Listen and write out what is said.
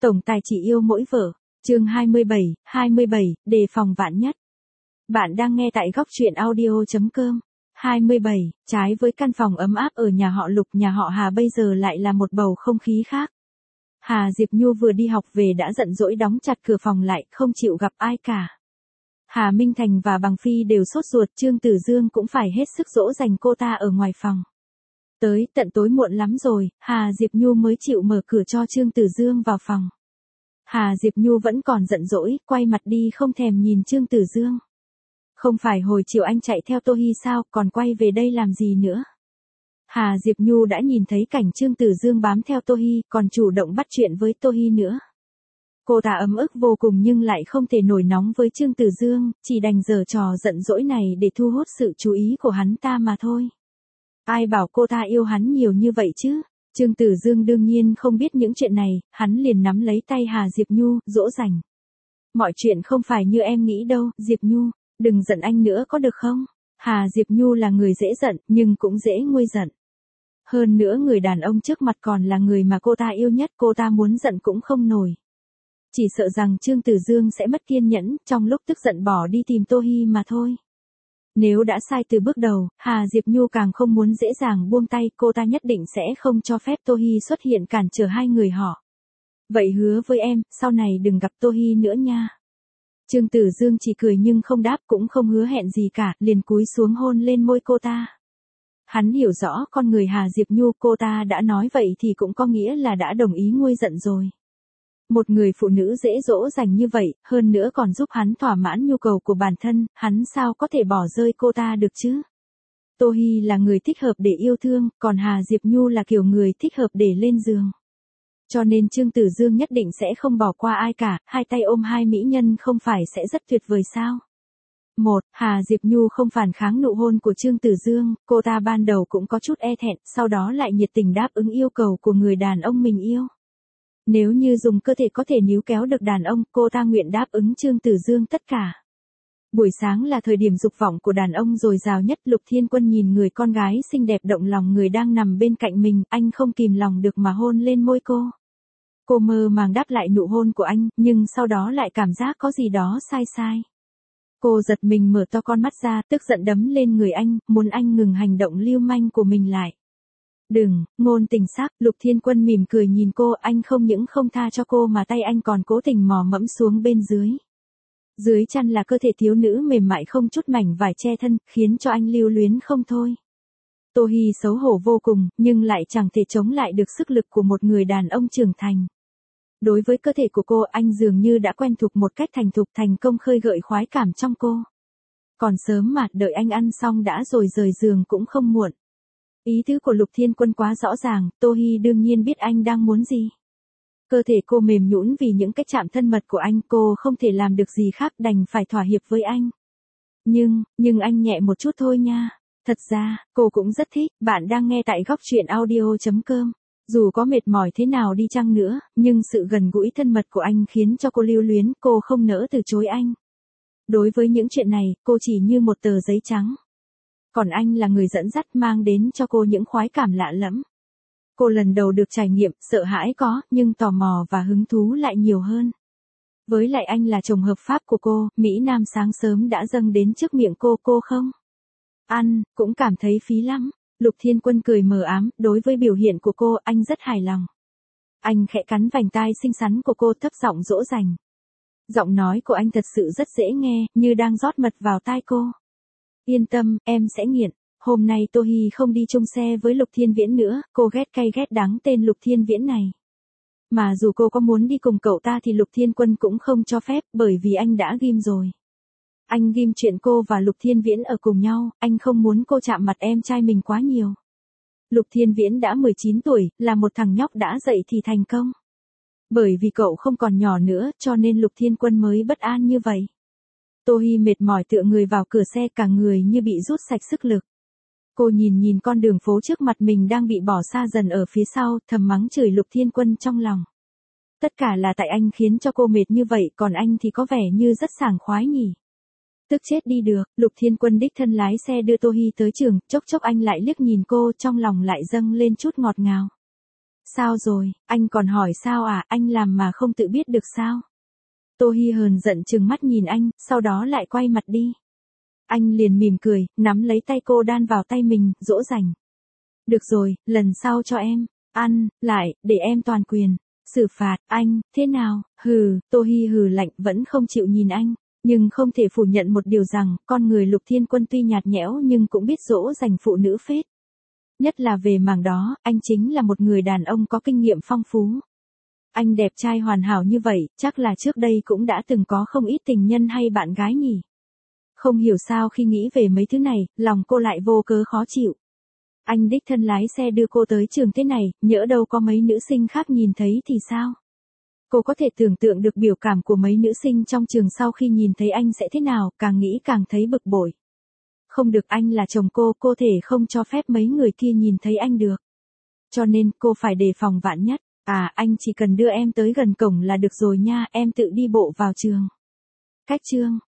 Tổng tài chỉ yêu mỗi vợ. Chương 27, đề phòng vạn nhất. Bạn đang nghe tại góc truyện audio.com. 27, trái với căn phòng ấm áp ở nhà họ Lục, nhà họ Hà bây giờ lại là một bầu không khí khác. Hà Diệp Nhu vừa đi học về đã giận dỗi đóng chặt cửa phòng lại, không chịu gặp ai cả. Hà Minh Thành và Bằng Phi đều sốt ruột, Trương Tử Dương cũng phải hết sức dỗ dành cô ta ở ngoài phòng. Tới tận tối muộn lắm rồi, Hà Diệp Nhu mới chịu mở cửa cho Trương Tử Dương vào phòng. Hà Diệp Nhu vẫn còn giận dỗi, quay mặt đi không thèm nhìn Trương Tử Dương. Không phải hồi chiều anh chạy theo Tô Hi sao, còn quay về đây làm gì nữa? Hà Diệp Nhu đã nhìn thấy cảnh Trương Tử Dương bám theo Tô Hi, còn chủ động bắt chuyện với Tô Hi nữa. Cô ta ấm ức vô cùng nhưng lại không thể nổi nóng với Trương Tử Dương, chỉ đành giở trò giận dỗi này để thu hút sự chú ý của hắn ta mà thôi. Ai bảo cô ta yêu hắn nhiều như vậy chứ? Trương Tử Dương đương nhiên không biết những chuyện này, hắn liền nắm lấy tay Hà Diệp Nhu, dỗ dành. Mọi chuyện không phải như em nghĩ đâu, Diệp Nhu, đừng giận anh nữa có được không? Hà Diệp Nhu là người dễ giận, nhưng cũng dễ nguôi giận. Hơn nữa người đàn ông trước mặt còn là người mà cô ta yêu nhất, cô ta muốn giận cũng không nổi. Chỉ sợ rằng Trương Tử Dương sẽ mất kiên nhẫn, trong lúc tức giận bỏ đi tìm Tô Hi mà thôi. Nếu đã sai từ bước đầu, Hà Diệp Nhu càng không muốn dễ dàng buông tay, cô ta nhất định sẽ không cho phép Tô Hi xuất hiện cản trở hai người họ. Vậy hứa với em, sau này đừng gặp Tô Hi nữa nha. Trương Tử Dương chỉ cười nhưng không đáp, cũng không hứa hẹn gì cả, liền cúi xuống hôn lên môi cô ta. Hắn hiểu rõ con người Hà Diệp Nhu, cô ta đã nói vậy thì cũng có nghĩa là đã đồng ý nguôi giận rồi. Một người phụ nữ dễ dỗ dành như vậy, hơn nữa còn giúp hắn thỏa mãn nhu cầu của bản thân, hắn sao có thể bỏ rơi cô ta được chứ? Tô Hi là người thích hợp để yêu thương, còn Hà Diệp Nhu là kiểu người thích hợp để lên giường. Cho nên Trương Tử Dương nhất định sẽ không bỏ qua ai cả, hai tay ôm hai mỹ nhân không phải sẽ rất tuyệt vời sao? Hà Diệp Nhu không phản kháng nụ hôn của Trương Tử Dương, cô ta ban đầu cũng có chút e thẹn, sau đó lại nhiệt tình đáp ứng yêu cầu của người đàn ông mình yêu. Nếu như dùng cơ thể có thể níu kéo được đàn ông, cô ta nguyện đáp ứng Trương Tử Dương tất cả. Buổi sáng là thời điểm dục vọng của đàn ông dồi dào nhất, Lục Thiên Quân nhìn người con gái xinh đẹp động lòng người đang nằm bên cạnh mình, anh không kìm lòng được mà hôn lên môi cô. Cô mơ màng đáp lại nụ hôn của anh, nhưng sau đó lại cảm giác có gì đó sai sai. Cô giật mình mở to con mắt ra, tức giận đấm lên người anh, muốn anh ngừng hành động lưu manh của mình lại. Đừng, ngôn tình sắc, Lục Thiên Quân mỉm cười nhìn cô, anh không những không tha cho cô mà tay anh còn cố tình mò mẫm xuống bên dưới. Dưới chăn là cơ thể thiếu nữ mềm mại không chút mảnh vải che thân, khiến cho anh lưu luyến không thôi. Tô Hi xấu hổ vô cùng, nhưng lại chẳng thể chống lại được sức lực của một người đàn ông trưởng thành. Đối với cơ thể của cô, anh dường như đã quen thuộc một cách thành thục, thành công khơi gợi khoái cảm trong cô. Còn sớm mà, đợi anh ăn xong đã rồi rời giường cũng không muộn. Ý tứ của Lục Thiên Quân quá rõ ràng, Tô Hi đương nhiên biết anh đang muốn gì. Cơ thể cô mềm nhũn vì những cái chạm thân mật của anh, cô không thể làm được gì khác, đành phải thỏa hiệp với anh. Nhưng anh nhẹ một chút thôi nha. Thật ra, cô cũng rất thích, bạn đang nghe tại góc truyện audio.com. Dù có mệt mỏi thế nào đi chăng nữa, nhưng sự gần gũi thân mật của anh khiến cho cô lưu luyến, cô không nỡ từ chối anh. Đối với những chuyện này, cô chỉ như một tờ giấy trắng. Còn anh là người dẫn dắt mang đến cho cô những khoái cảm lạ lẫm. Cô lần đầu được trải nghiệm, sợ hãi có, nhưng tò mò và hứng thú lại nhiều hơn. Với lại anh là chồng hợp pháp của cô, Mỹ Nam sáng sớm đã dâng đến trước miệng cô không? Ăn, cũng cảm thấy phí lắm. Lục Thiên Quân cười mờ ám, đối với biểu hiện của cô, anh rất hài lòng. Anh khẽ cắn vành tai xinh xắn của cô, thấp giọng dỗ dành. Giọng nói của anh thật sự rất dễ nghe, như đang rót mật vào tai cô. Yên tâm, em sẽ nghiện. Hôm nay Tô Hi không đi chung xe với Lục Thiên Viễn nữa, cô ghét cay ghét đắng tên Lục Thiên Viễn này. Mà dù cô có muốn đi cùng cậu ta thì Lục Thiên Quân cũng không cho phép, bởi vì anh đã ghim rồi. Anh ghim chuyện cô và Lục Thiên Viễn ở cùng nhau, anh không muốn cô chạm mặt em trai mình quá nhiều. Lục Thiên Viễn đã 19 tuổi, là một thằng nhóc đã dậy thì thành công. Bởi vì cậu không còn nhỏ nữa, cho nên Lục Thiên Quân mới bất an như vậy. Tô Hi mệt mỏi tựa người vào cửa xe, cả người như bị rút sạch sức lực. Cô nhìn con đường phố trước mặt mình đang bị bỏ xa dần ở phía sau, thầm mắng chửi Lục Thiên Quân trong lòng. Tất cả là tại anh khiến cho cô mệt như vậy, còn anh thì có vẻ như rất sảng khoái nhỉ. Tức chết đi được, Lục Thiên Quân đích thân lái xe đưa Tô Hi tới trường, chốc chốc anh lại liếc nhìn cô, trong lòng lại dâng lên chút ngọt ngào. Sao rồi, anh còn hỏi sao à, anh làm mà không tự biết được sao? Tô Hi hờn giận trừng mắt nhìn anh, sau đó lại quay mặt đi. Anh liền mỉm cười, nắm lấy tay cô đan vào tay mình, dỗ dành. Được rồi, lần sau cho em ăn lại, để em toàn quyền xử phạt anh, thế nào? Hừ, Tô Hi hừ lạnh vẫn không chịu nhìn anh, nhưng không thể phủ nhận một điều rằng, con người Lục Thiên Quân tuy nhạt nhẽo nhưng cũng biết dỗ dành phụ nữ phết. Nhất là về mảng đó, anh chính là một người đàn ông có kinh nghiệm phong phú. Anh đẹp trai hoàn hảo như vậy, chắc là trước đây cũng đã từng có không ít tình nhân hay bạn gái nhỉ. Không hiểu sao khi nghĩ về mấy thứ này, lòng cô lại vô cớ khó chịu. Anh đích thân lái xe đưa cô tới trường thế này, nhỡ đâu có mấy nữ sinh khác nhìn thấy thì sao? Cô có thể tưởng tượng được biểu cảm của mấy nữ sinh trong trường sau khi nhìn thấy anh sẽ thế nào, càng nghĩ càng thấy bực bội. Không được, anh là chồng cô thể không cho phép mấy người kia nhìn thấy anh được. Cho nên cô phải đề phòng vạn nhất. À, anh chỉ cần đưa em tới gần cổng là được rồi nha, em tự đi bộ vào trường. Cách chương